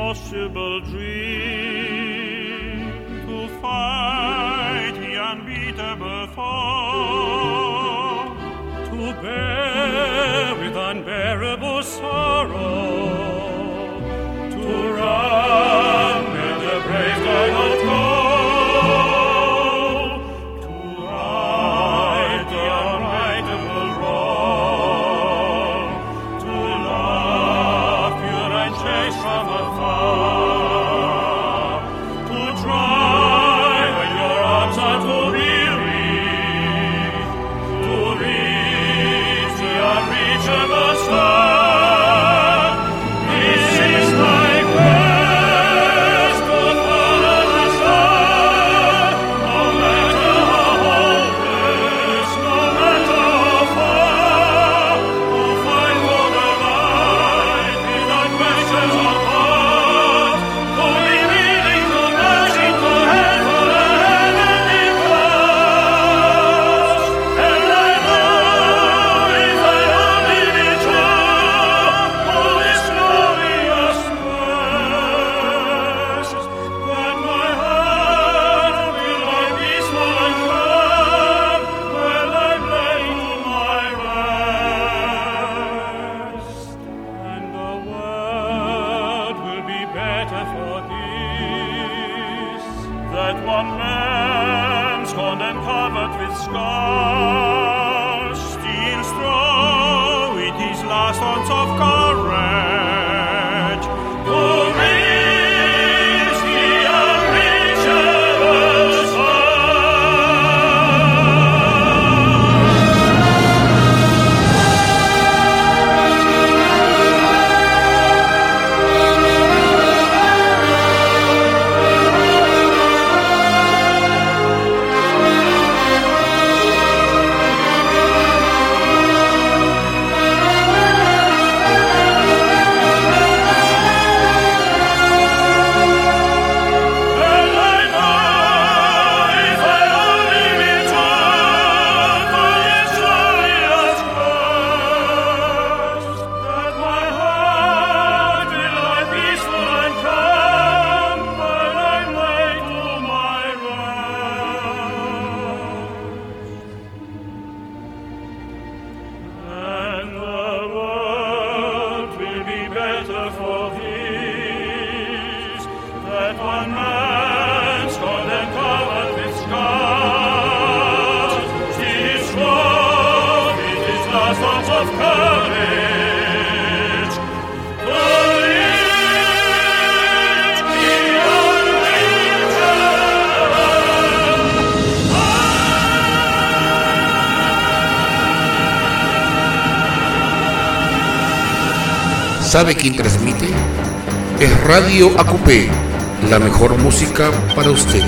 impossible dream, to fight the unbeatable foe, to bear with unbearable sorrow, to run where the brave cannot go, to right the unrightable wrong, to love pure and chaste from afar, to try when your arms are too weary, to reach the unreachable star. This is my quest, to follow the star, no matter how hopeless, no matter how far, to fight for the light without questions of heart, to be willing to dash into hell for the heavenly cause. And I know if I only be true to this glorious quest, that my heart will lie peaceful and calm while I lay to my rest, and the world will be better for this, that one man scorned and covered with scars still strong with his last ounce of courage to reach the unreachable And I know if I only be true to this glorious quest, that my heart will lie peaceful and calm while I lay to my rest, and the world will be better for this, that one man scorned and covered with scars still strong with his last ounce of courage to reach the unreachable. ¿Sabe quién transmite? Es Radio ACUPE, la mejor música para usted.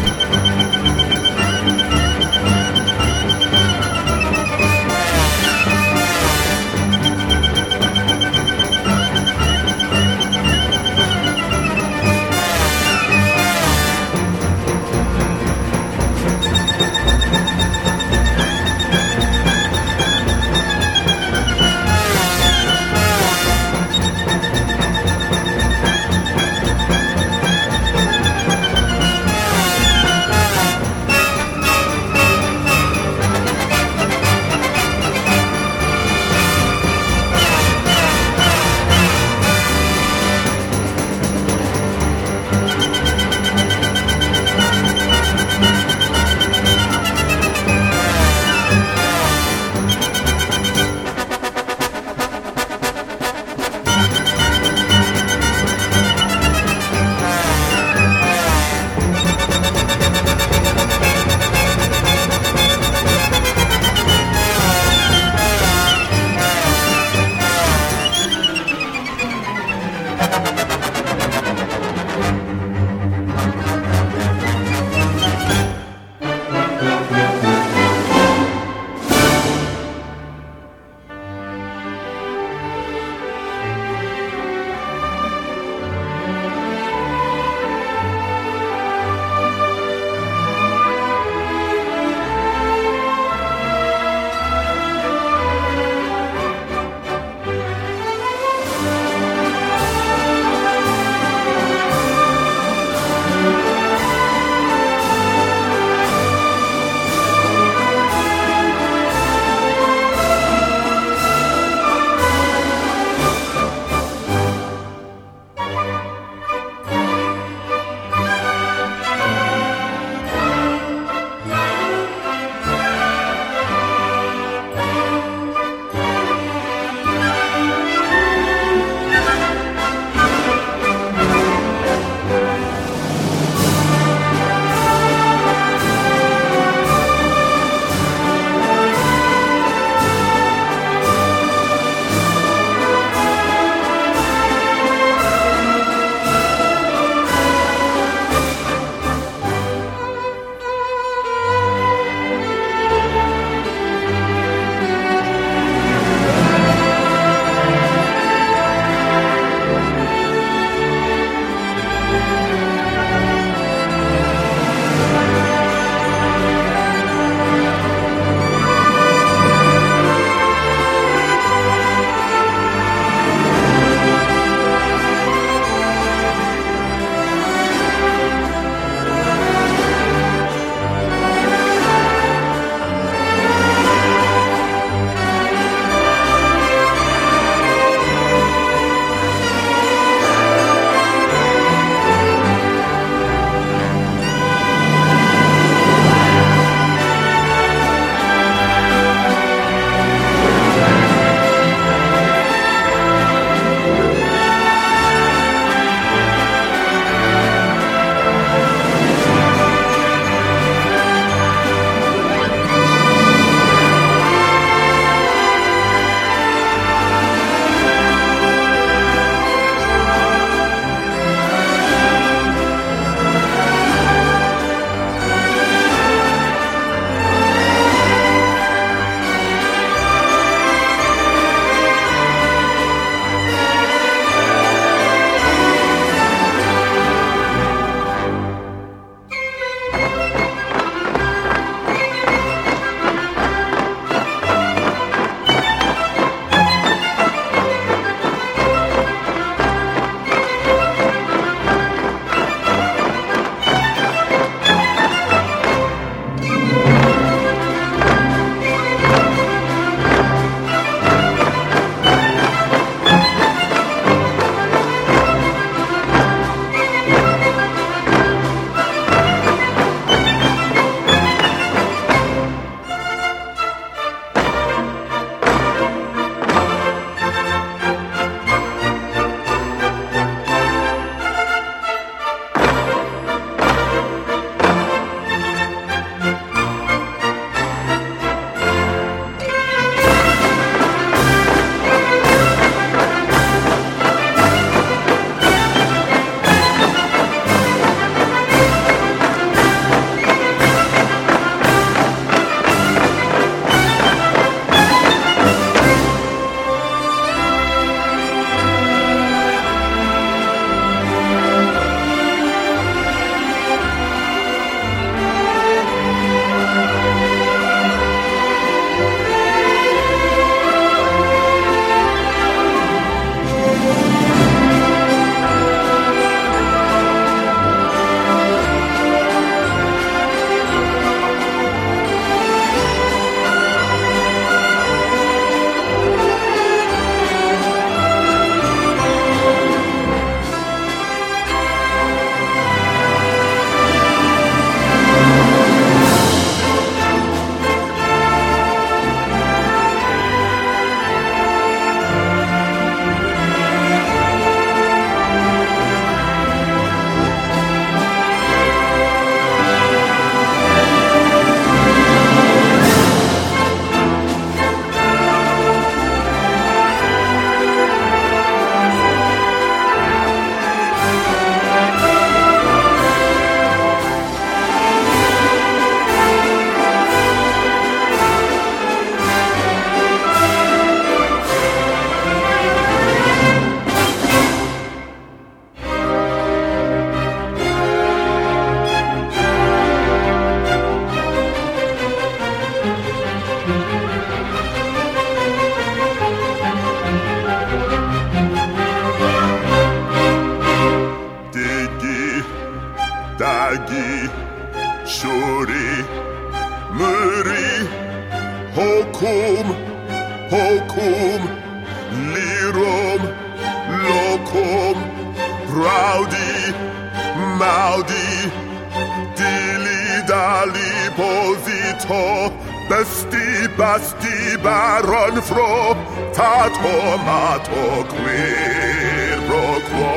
Hocum, hocum, lirum, locum, rowdy, mowdy, dilly-dally, posito, besti, basti, baron, fro, tato, mato, quid pro quo,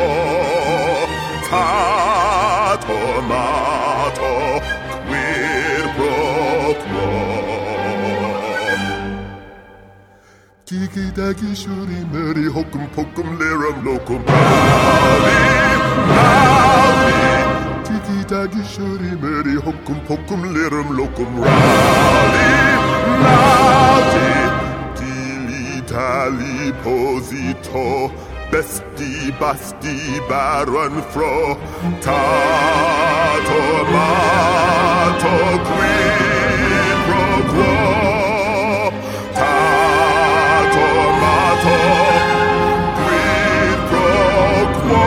tato, mato, quid pro quo. Tiki-taki, shuri, meri, hokum, pokum, lirum, locum, howdy, howdy. Tiki-taki, shuri, meri, hokum, pokum, lirum, locum, rowdy, rowdy. Dilly-dally, posito, besti, basti, baron, fro, tato, mato, quid pro quo, tato, mato, quid pro quo.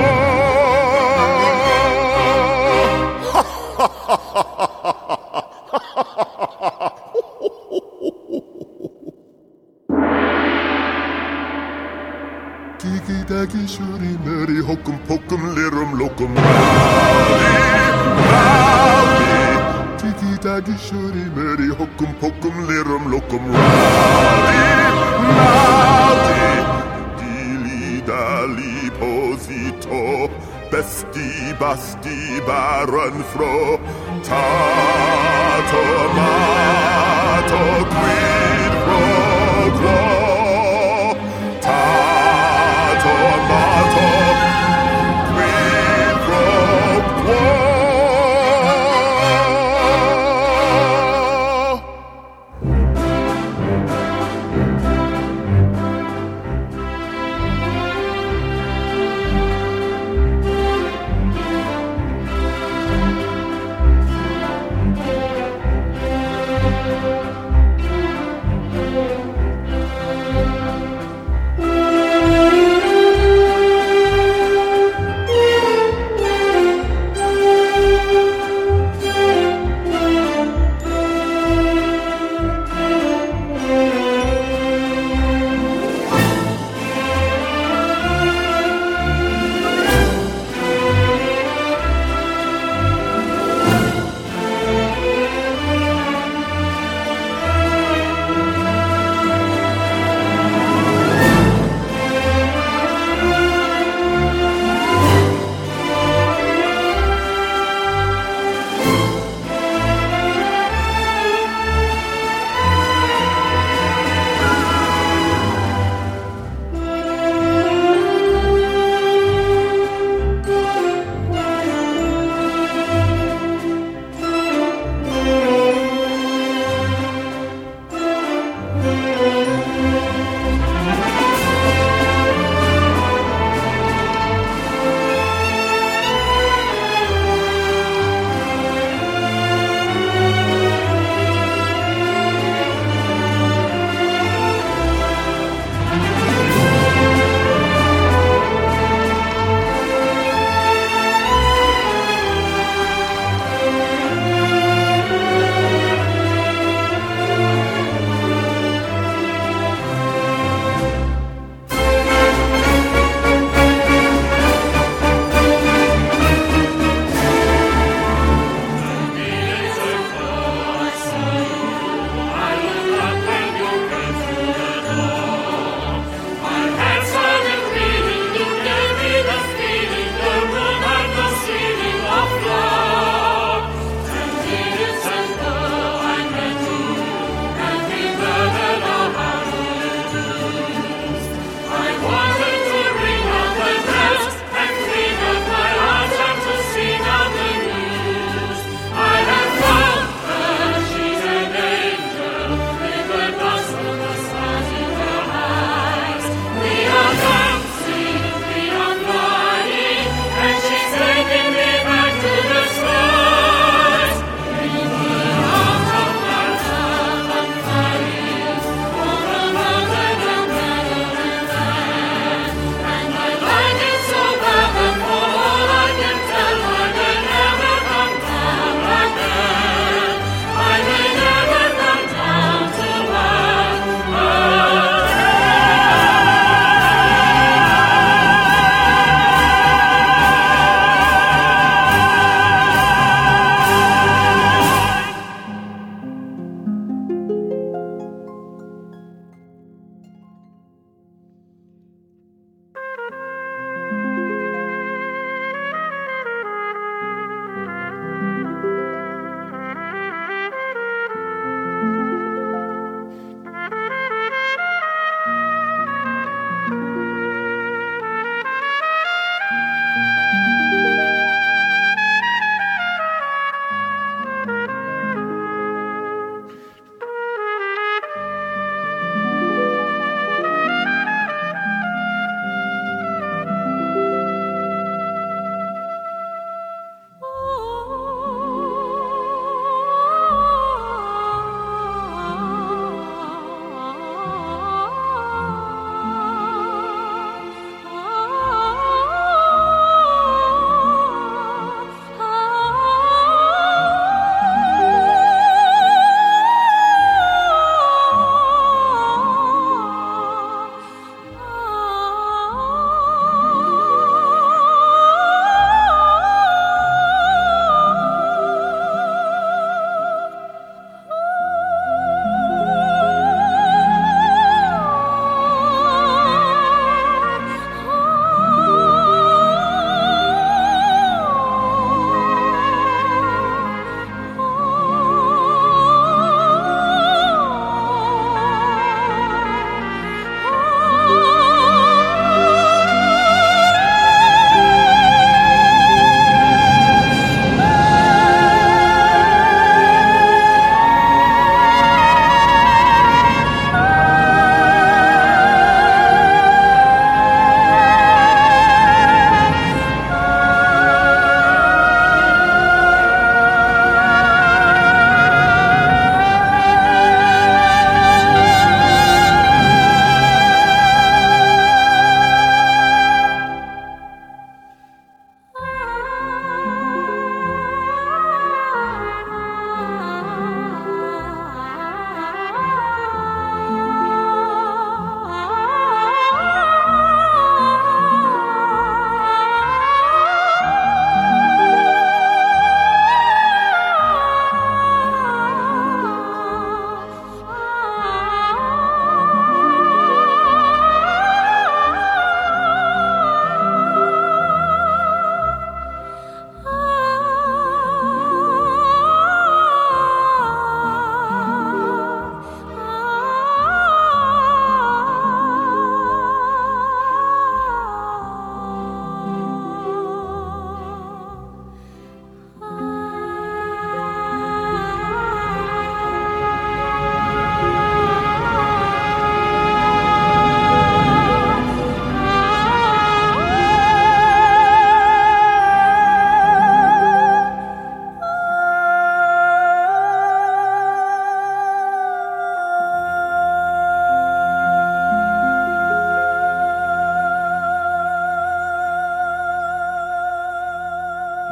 Tiki-taki, shuri, meri, hokum, pokum, lirum, locum, rowdy, rowdy. Tiki-taki, shuri, meri, hokum, pokum, lirum, locum, rowdy, rowdy. Dilly-dally, posito, besti, basti, baron, fro, tato, mato, quid pro quo, tato, mato, quid pro quo.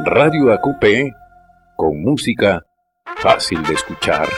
Radio AQP, con música fácil de escuchar.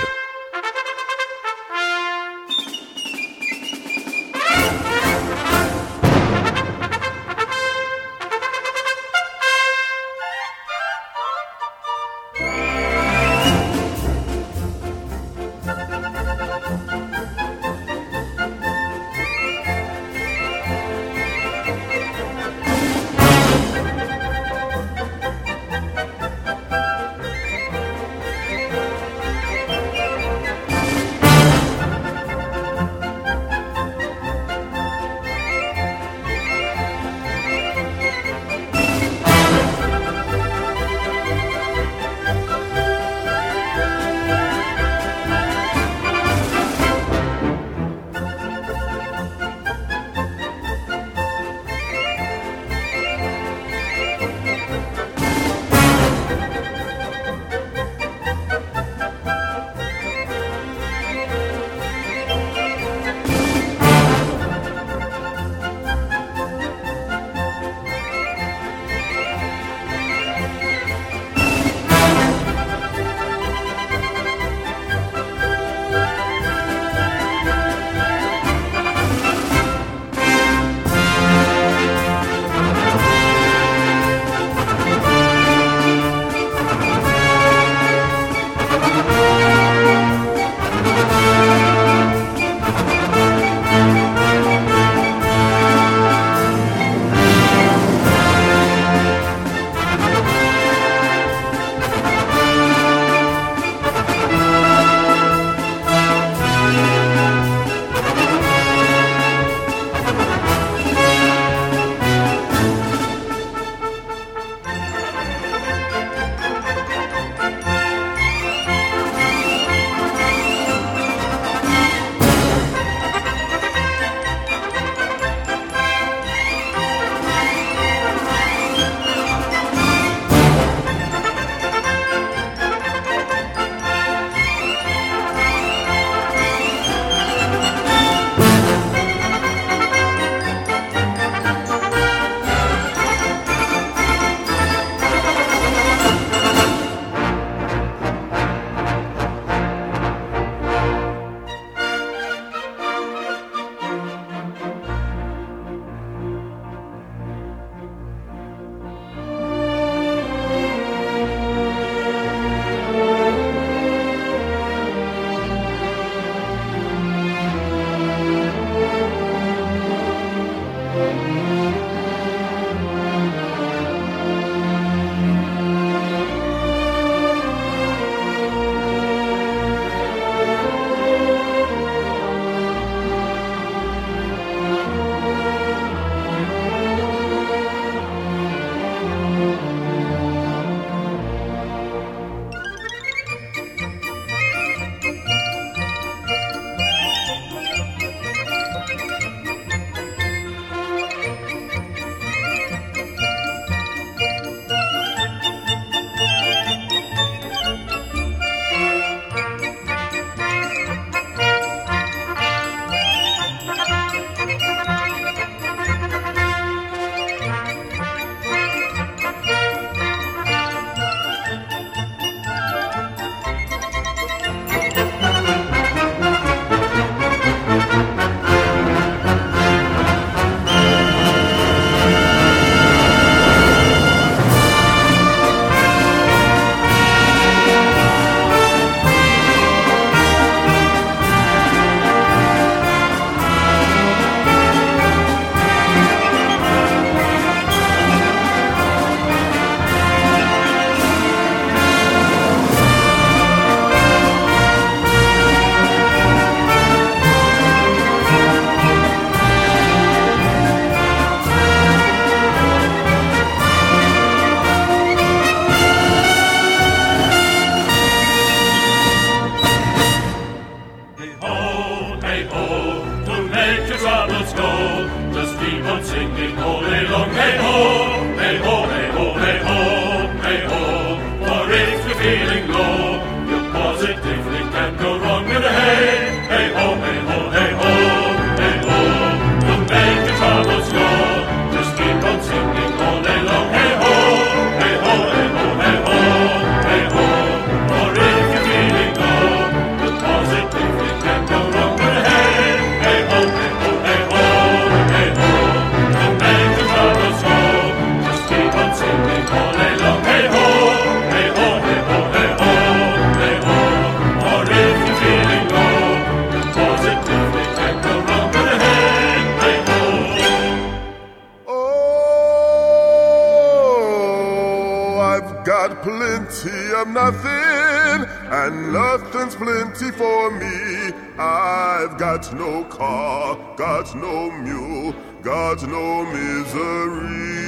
plenty of nothing, and nothing's plenty for me. I've got no car, got no mule, got no misery.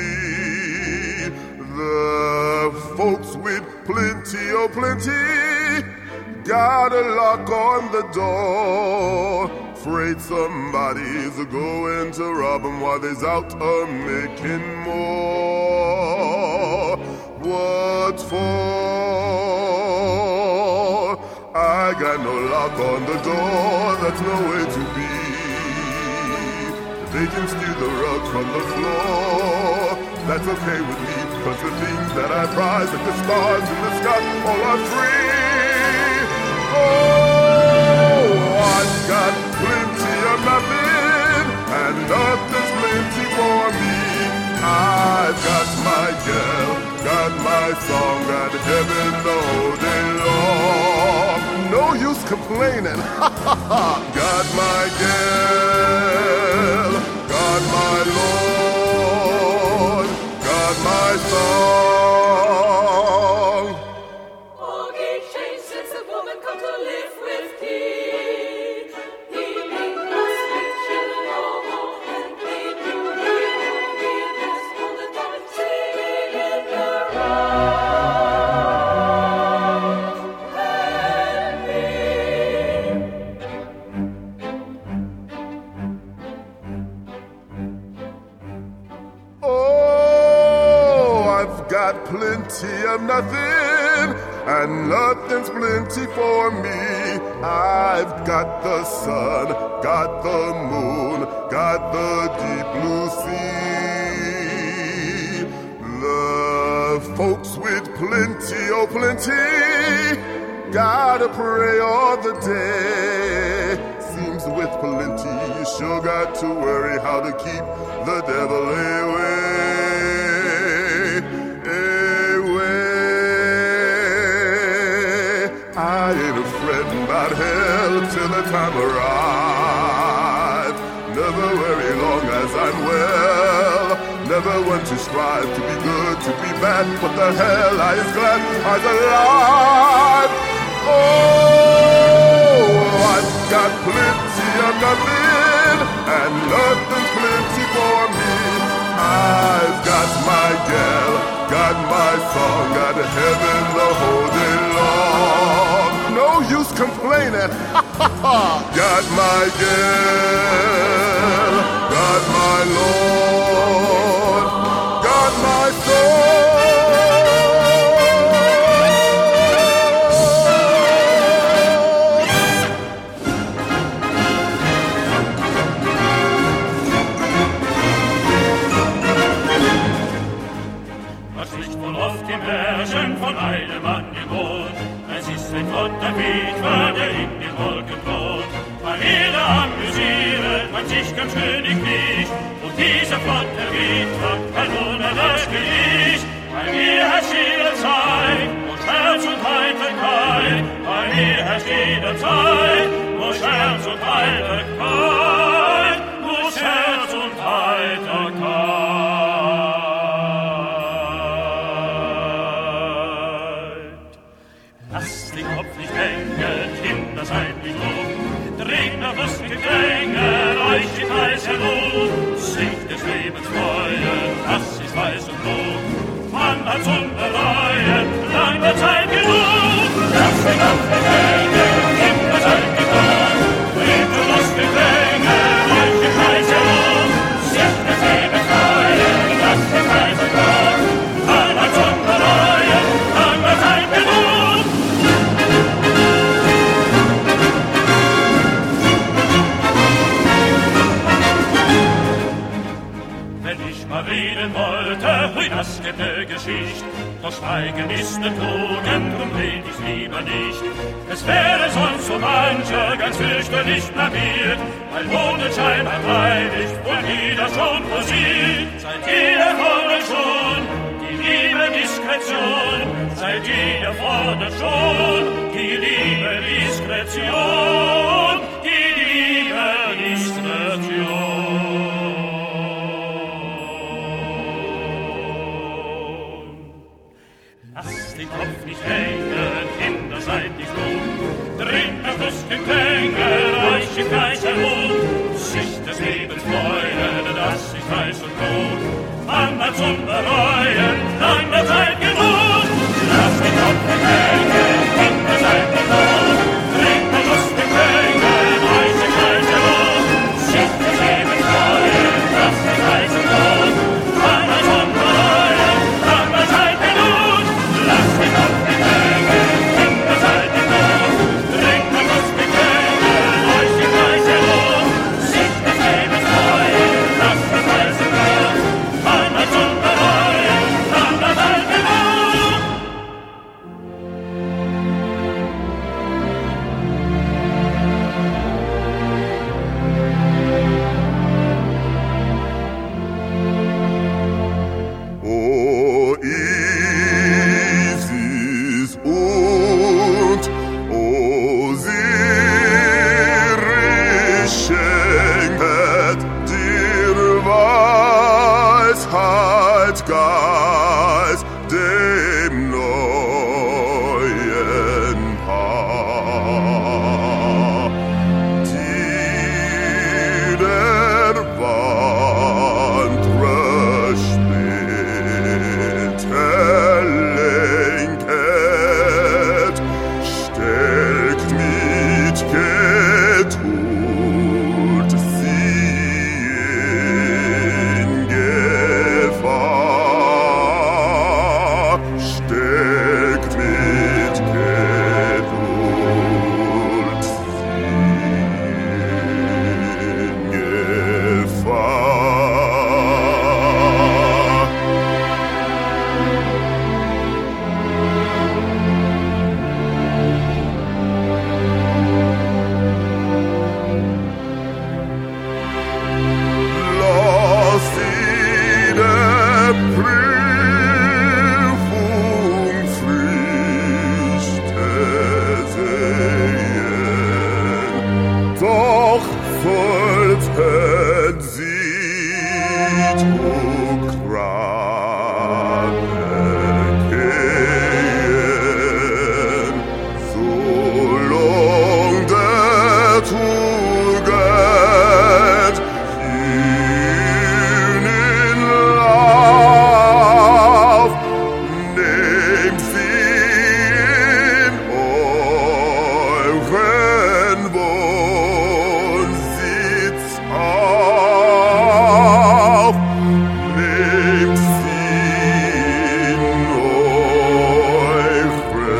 The folks with plenty, oh plenty, got a lock on the door. Afraid somebody's going to rob 'em while they's out making more. What for? I got no lock on the door, that's no way to be. They can steal the rug from the floor, that's okay with me, 'cause the things that I prize, like the stars in the sky, all are free. Oh, I've got plenty of nothing, and nothing's plenty for me. I've got my girl, got my song, got heaven the whole day long. No use complaining, got my girl, got my Lord, got my song. Oh, gay shame since the woman come to live with thee. He ain't lost with children no more, and they do he has on the top, singing in the round. And me. Oh, I've got plenty of nothing, and nothing's plenty for me. I've got the sun, got the moon, got the deep blue sea. The folks with plenty, oh plenty, gotta pray all the day. Seems with plenty, you sure got to worry how to keep the devil away. I ain't a fretting about hell till the time arrives. Never worry long as I'm well. Never want to strive to be good, to be bad. What the hell, I is glad I'm alive. Oh, I've got plenty of nothing, and nothing's plenty for me. I've got my gal, got my song, got heaven the whole day long. No use complaining, got my gal, got my Lord, got my soul. Das Licht wohl auf den Bergen von einem Mann gewohnt. Es ist ein flotter Witwer, der in den Wolken wohnt. Weil jeder amüsiert, man sich ganz königlich. Und dieser flotte Witwer, ein wunderlich bin ich. Bei mir herrscht jederzeit, wo Scherz und Heiterkeit. Bei mir herrscht jederzeit, wo Scherz und Heiterkeit. Wo Scherz und Heiterkeit. Lasst den Kopf nicht hängen, Kinder seid nicht dumm. Dreht nach lustige Klänge, euch die Preis herum. Singt des Lebens Freuden, das ist weiß und gut. Man hat's unbereuen, lange Zeit genug. Lasst den Kopf nicht hängen, Kinder seid nicht dumm. Dreht nach lustige Klänge, euch die Preis herum. Singt des Lebens Freuden, das ist weiß und gut. Man hat's unbereuen, lange Zeit genug. Wenn ich mal reden wollte, hui, das gibt ne Geschicht. Doch Schweigen ist ne Tugend, drum red ich's lieber nicht. Es wäre sonst so mancher ganz fürchterlich blamiert, weil Mondenschein hat freilich wohl jeder schon posiert. Seid ihr fordert schon die liebe Diskretion, seid ihr fordert schon die liebe Diskretion, die liebe Diskretion. Lasst den Kopf tut sie in Gefahr, steckt mit Geduld sie in Gefahr. Lass sie der Prüfung Früchte sehen, doch sollten sie Druckgrade gehen, solang der Tugend ihnen Lauf, nehmt sie in euren Wohnsitz auf, nehmt sie in euren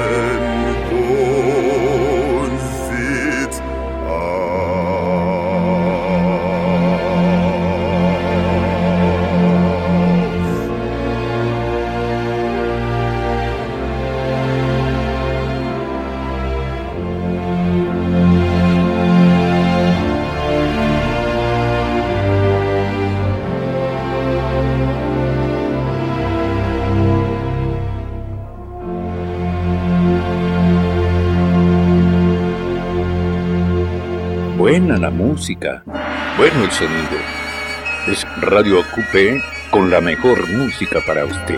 Wohnsitz auf. Buena la música, bueno el sonido. Es Radio Coupé con la mejor música para usted.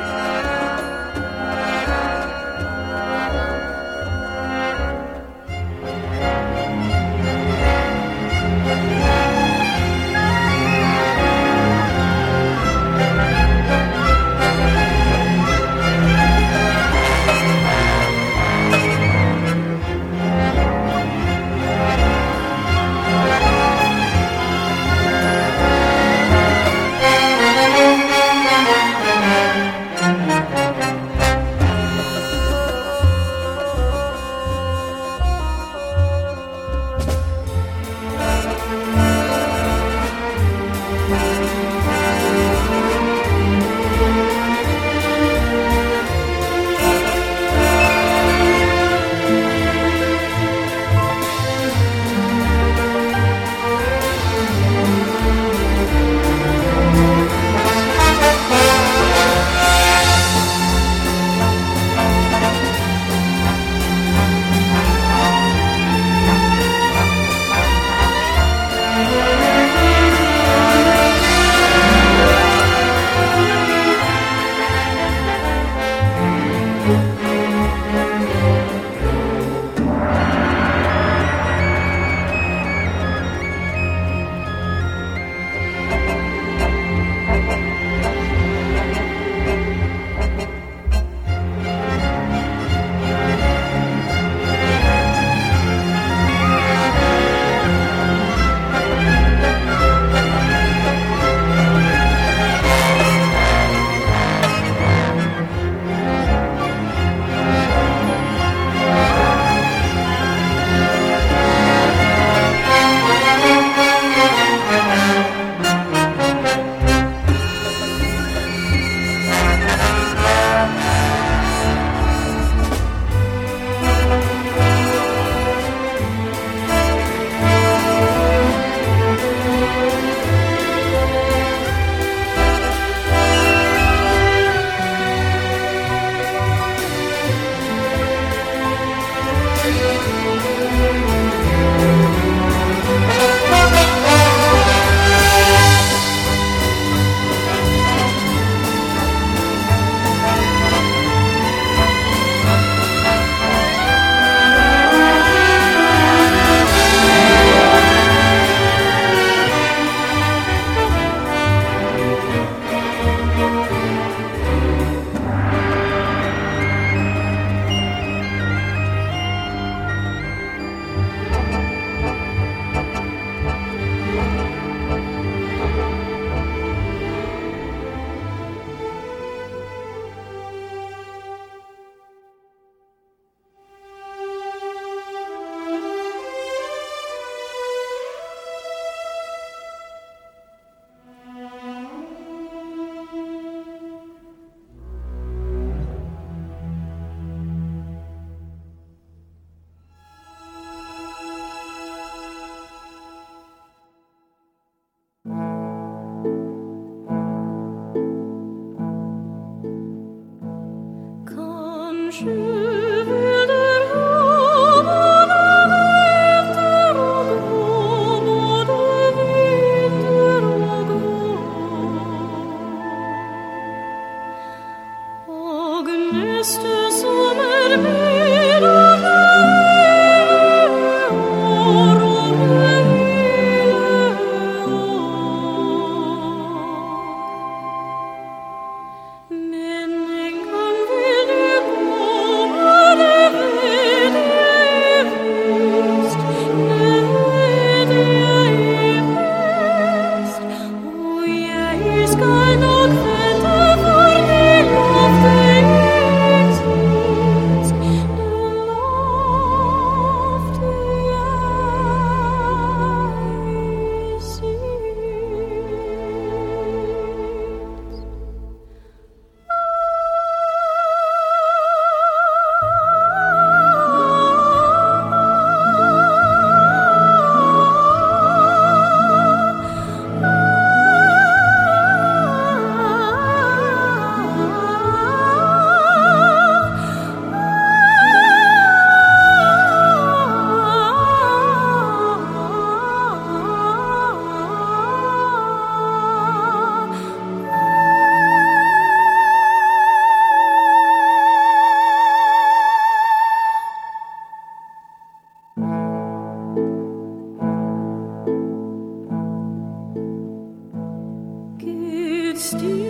Steve.